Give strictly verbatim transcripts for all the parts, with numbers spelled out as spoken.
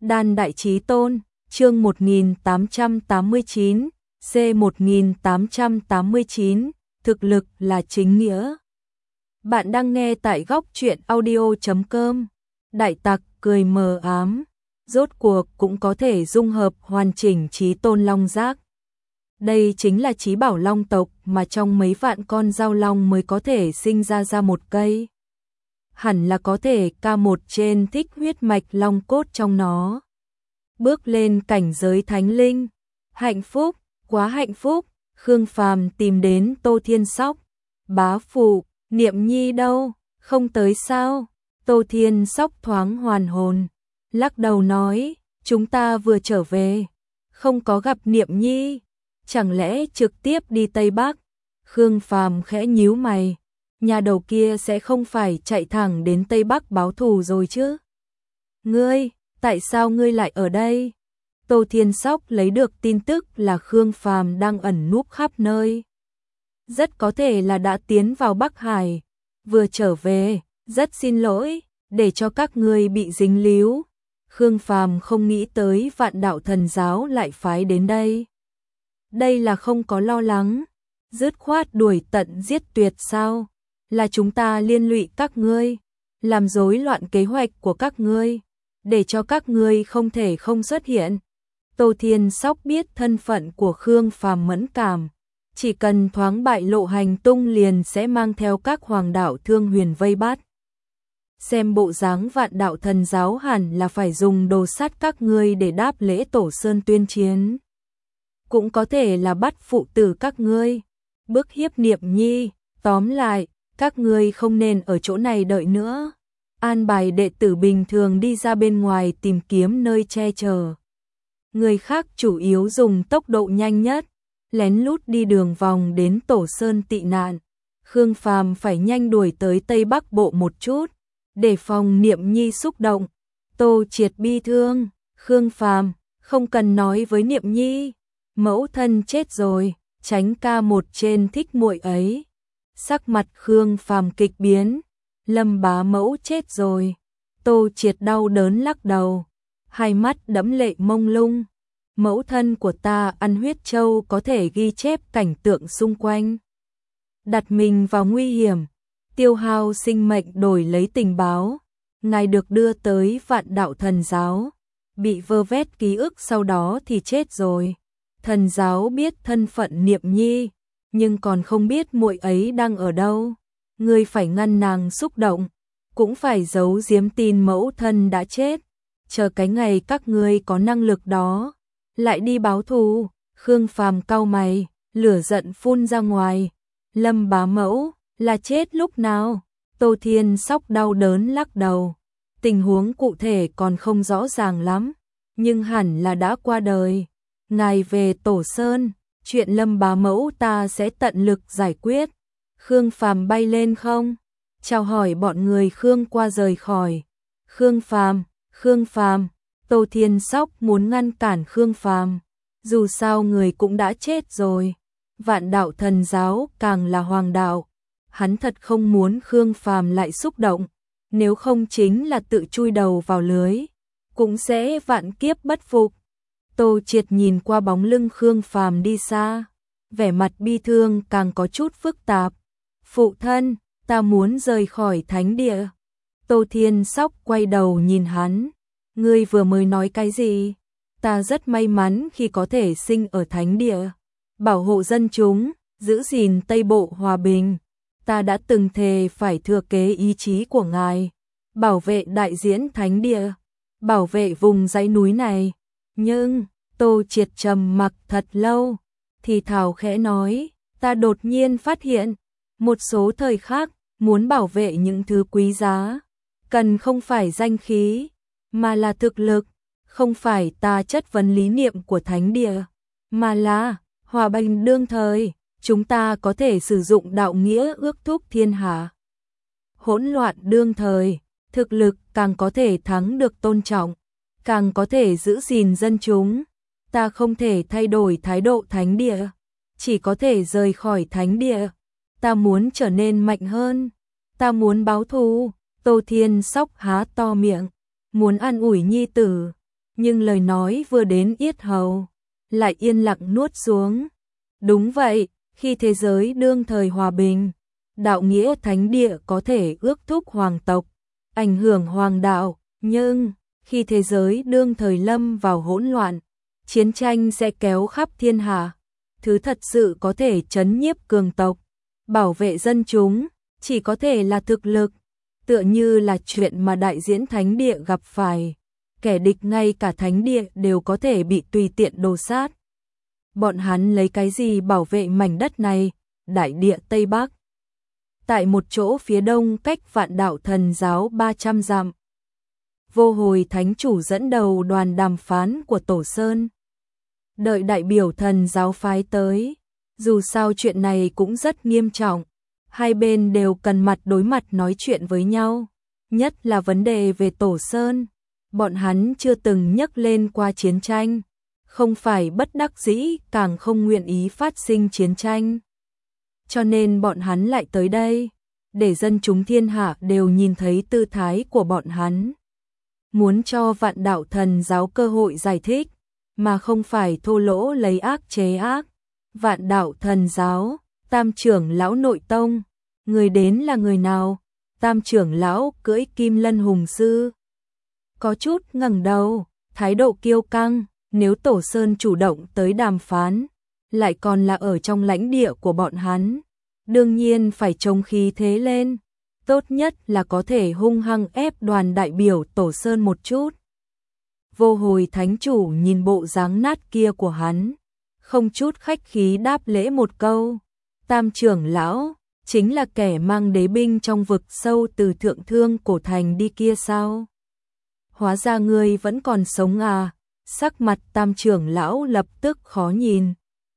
Đan Đại Chí Tôn, chương một nghìn tám trăm tám mươi chín, C một nghìn tám trăm tám mươi chín, thực lực là chính nghĩa. Bạn đang nghe tại góc truyện audio chấm com. Đại tặc cười mờ ám, rốt cuộc cũng có thể dung hợp hoàn chỉnh Chí Tôn Long Giác. Đây chính là chí bảo long tộc mà trong mấy vạn con giao long mới có thể sinh ra ra một cây. Hẳn là có thể ca một trên thích huyết mạch long cốt trong nó. Bước lên cảnh giới thánh linh. Hạnh phúc, quá hạnh phúc. Khương Phàm tìm đến Tô Thiên Sóc. Bá phụ, Niệm Nhi đâu, không tới sao? Tô Thiên Sóc thoáng hoàn hồn, lắc đầu nói, chúng ta vừa trở về, không có gặp Niệm Nhi, chẳng lẽ trực tiếp đi Tây Bắc? Khương Phàm khẽ nhíu mày, nhà đầu kia sẽ không phải chạy thẳng đến Tây Bắc báo thù rồi chứ? Ngươi, tại sao ngươi lại ở đây? Tô Thiên Sóc lấy được tin tức là Khương Phàm đang ẩn núp khắp nơi. Rất có thể là đã tiến vào Bắc Hải, vừa trở về, rất xin lỗi, để cho các ngươi bị dính líu. Khương Phàm không nghĩ tới Vạn Đạo Thần Giáo lại phái đến đây. Đây là không có lo lắng, dứt khoát đuổi tận giết tuyệt sao? Là chúng ta liên lụy các ngươi, làm rối loạn kế hoạch của các ngươi, để cho các ngươi không thể không xuất hiện. Tô Thiên Sóc biết thân phận của Khương Phàm mẫn cảm, chỉ cần thoáng bại lộ hành tung liền sẽ mang theo các hoàng đạo thương huyền vây bắt. Xem bộ dáng Vạn Đạo Thần Giáo hẳn là phải dùng đồ sắt các ngươi để đáp lễ Tổ Sơn tuyên chiến. Cũng có thể là bắt phụ tử các ngươi, bức hiếp Niệm Nhi, tóm lại, các ngươi không nên ở chỗ này đợi nữa. An bài đệ tử bình thường đi ra bên ngoài tìm kiếm nơi che chở. Người khác chủ yếu dùng tốc độ nhanh nhất, lén lút đi đường vòng đến Tổ Sơn tị nạn. Khương Phàm phải nhanh đuổi tới Tây Bắc Bộ một chút, để phòng Niệm Nhi xúc động. Tô Triệt bi thương, Khương Phàm, không cần nói với Niệm Nhi, mẫu thân chết rồi, tránh ca một trên thích muội ấy. Sắc mặt Khương Phàm kịch biến, Lâm bá mẫu chết rồi. Tô Triệt đau đớn lắc đầu, hai mắt đẫm lệ mông lung. Mẫu thân của ta ăn huyết châu có thể ghi chép cảnh tượng xung quanh. Đặt mình vào nguy hiểm, tiêu hao sinh mệnh đổi lấy tình báo. Ngài được đưa tới Vạn Đạo Thần Giáo, bị vơ vét ký ức sau đó thì chết rồi. Thần giáo biết thân phận Niệm Nhi, nhưng còn không biết muội ấy đang ở đâu. Ngươi phải ngăn nàng xúc động, cũng phải giấu giếm tin mẫu thân đã chết. Chờ cái ngày các ngươi có năng lực đó, lại đi báo thù. Khương Phàm cau mày, lửa giận phun ra ngoài. Lâm bá mẫu, là chết lúc nào? Tô Thiên Sóc đau đớn lắc đầu. Tình huống cụ thể còn không rõ ràng lắm, nhưng hẳn là đã qua đời. Ngài về Tổ Sơn, chuyện Lâm bá mẫu ta sẽ tận lực giải quyết. Khương Phàm bay lên không? Chào hỏi bọn người Khương qua rời khỏi. Khương Phàm, Khương Phàm, Tô Thiên Sóc muốn ngăn cản Khương Phàm, dù sao người cũng đã chết rồi. Vạn Đạo Thần Giáo càng là hoàng đạo, hắn thật không muốn Khương Phàm lại xúc động, nếu không chính là tự chui đầu vào lưới, cũng sẽ vạn kiếp bất phục. Tô Triệt nhìn qua bóng lưng Khương Phàm đi xa, vẻ mặt bi thương càng có chút phức tạp. Phụ thân, ta muốn rời khỏi thánh địa. Tô Thiên Sóc quay đầu nhìn hắn. Ngươi vừa mới nói cái gì? Ta rất may mắn khi có thể sinh ở thánh địa, bảo hộ dân chúng, giữ gìn Tây Bộ hòa bình. Ta đã từng thề phải thừa kế ý chí của ngài, bảo vệ đại diễn thánh địa, bảo vệ vùng dãy núi này. Nhưng, Tô Triệt trầm mặc thật lâu, thì thào khẽ nói, ta đột nhiên phát hiện, một số thời khắc, muốn bảo vệ những thứ quý giá, cần không phải danh khí, mà là thực lực. Không phải ta chất vấn lý niệm của thánh địa, mà là hòa bình đương thời, chúng ta có thể sử dụng đạo nghĩa ước thúc thiên hạ. Hỗn loạn đương thời, thực lực càng có thể thắng được tôn trọng, càng có thể giữ gìn dân chúng. Ta không thể thay đổi thái độ thánh địa, chỉ có thể rời khỏi thánh địa. Ta muốn trở nên mạnh hơn, ta muốn báo thù. Tô Thiên Sóc há to miệng, muốn an ủi nhi tử, nhưng lời nói vừa đến yết hầu, lại yên lặng nuốt xuống. Đúng vậy, khi thế giới đương thời hòa bình, đạo nghĩa thánh địa có thể ước thúc hoàng tộc, ảnh hưởng hoàng đạo, nhưng khi thế giới đương thời lâm vào hỗn loạn, chiến tranh sẽ kéo khắp thiên hạ. Thứ thật sự có thể trấn nhiếp cường tộc, bảo vệ dân chúng, chỉ có thể là thực lực, tựa như là chuyện mà đại diễn thánh địa gặp phải. Kẻ địch ngay cả thánh địa đều có thể bị tùy tiện đồ sát. Bọn hắn lấy cái gì bảo vệ mảnh đất này, đại địa Tây Bắc? Tại một chỗ phía đông cách Vạn Đạo Thần giáo ba trăm dặm, Vô Hồi Thánh Chủ dẫn đầu đoàn đàm phán của Tổ Sơn. Đợi đại biểu thần giáo phái tới, dù sao chuyện này cũng rất nghiêm trọng, hai bên đều cần mặt đối mặt nói chuyện với nhau, nhất là vấn đề về Tổ Sơn. Bọn hắn chưa từng nhắc lên qua chiến tranh, không phải bất đắc dĩ, càng không nguyện ý phát sinh chiến tranh. Cho nên bọn hắn lại tới đây, để dân chúng thiên hạ đều nhìn thấy tư thái của bọn hắn. Muốn cho Vạn Đạo Thần giáo cơ hội giải thích, mà không phải thô lỗ lấy ác chế ác. Vạn Đạo Thần giáo, Tam trưởng lão nội tông, người đến là người nào? Tam trưởng lão cưỡi Kim Lân Hùng sư, có chút ngẩng đầu, thái độ kiêu căng. Nếu Tổ Sơn chủ động tới đàm phán, lại còn là ở trong lãnh địa của bọn hắn, đương nhiên phải chống khí thế lên, tốt nhất là có thể hung hăng ép đoàn đại biểu Tổ Sơn một chút. Vô Hồi Thánh Chủ nhìn bộ dáng nát kia của hắn, không chút khách khí đáp lễ một câu. Tam trưởng lão, chính là kẻ mang đế binh trong vực sâu từ Thượng Thương Cổ Thành đi kia sao? Hóa ra ngươi vẫn còn sống à? Sắc mặt Tam trưởng lão lập tức khó nhìn.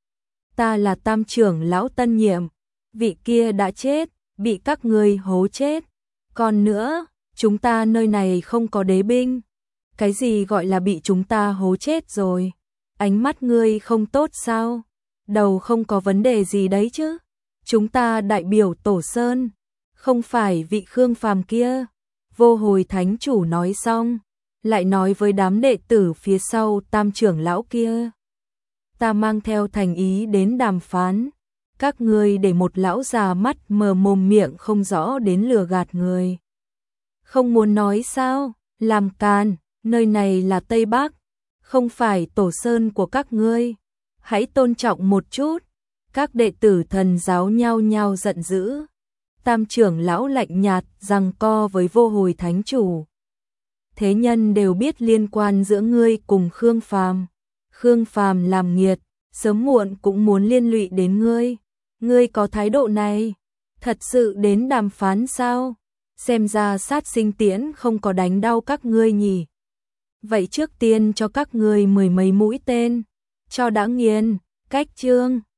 Ta là Tam trưởng lão tân nhiệm, vị kia đã chết, bị các ngươi hố chết. Còn nữa, chúng ta nơi này không có đế binh. Cái gì gọi là bị chúng ta hố chết rồi? Ánh mắt ngươi không tốt sao? Đầu không có vấn đề gì đấy chứ? Chúng ta đại biểu Tổ Sơn, không phải vị Khương Phàm kia. Vô Hồi Thánh Chủ nói xong, lại nói với đám đệ tử phía sau Tam trưởng lão kia. Ta mang theo thành ý đến đàm phán, các ngươi để một lão già mắt mờ mồm miệng không rõ đến lừa gạt người. Không muốn nói sao? Làm càn, nơi này là Tây Bắc, không phải Tổ Sơn của các ngươi. Hãy tôn trọng một chút. Các đệ tử thần giáo nhao nhao giận dữ. Tam trưởng lão lạnh nhạt giằng co với Vô Hồi Thánh Chủ. Thế nhân đều biết liên quan giữa ngươi cùng Khương Phàm. Khương Phàm làm nghiệt, sớm muộn cũng muốn liên lụy đến ngươi. Ngươi có thái độ này, thật sự đến đàm phán sao? Xem ra sát sinh tiễn không có đánh đau các ngươi nhỉ. Vậy trước tiên cho các ngươi mười mấy mũi tên, cho đã nghiền, cách chương.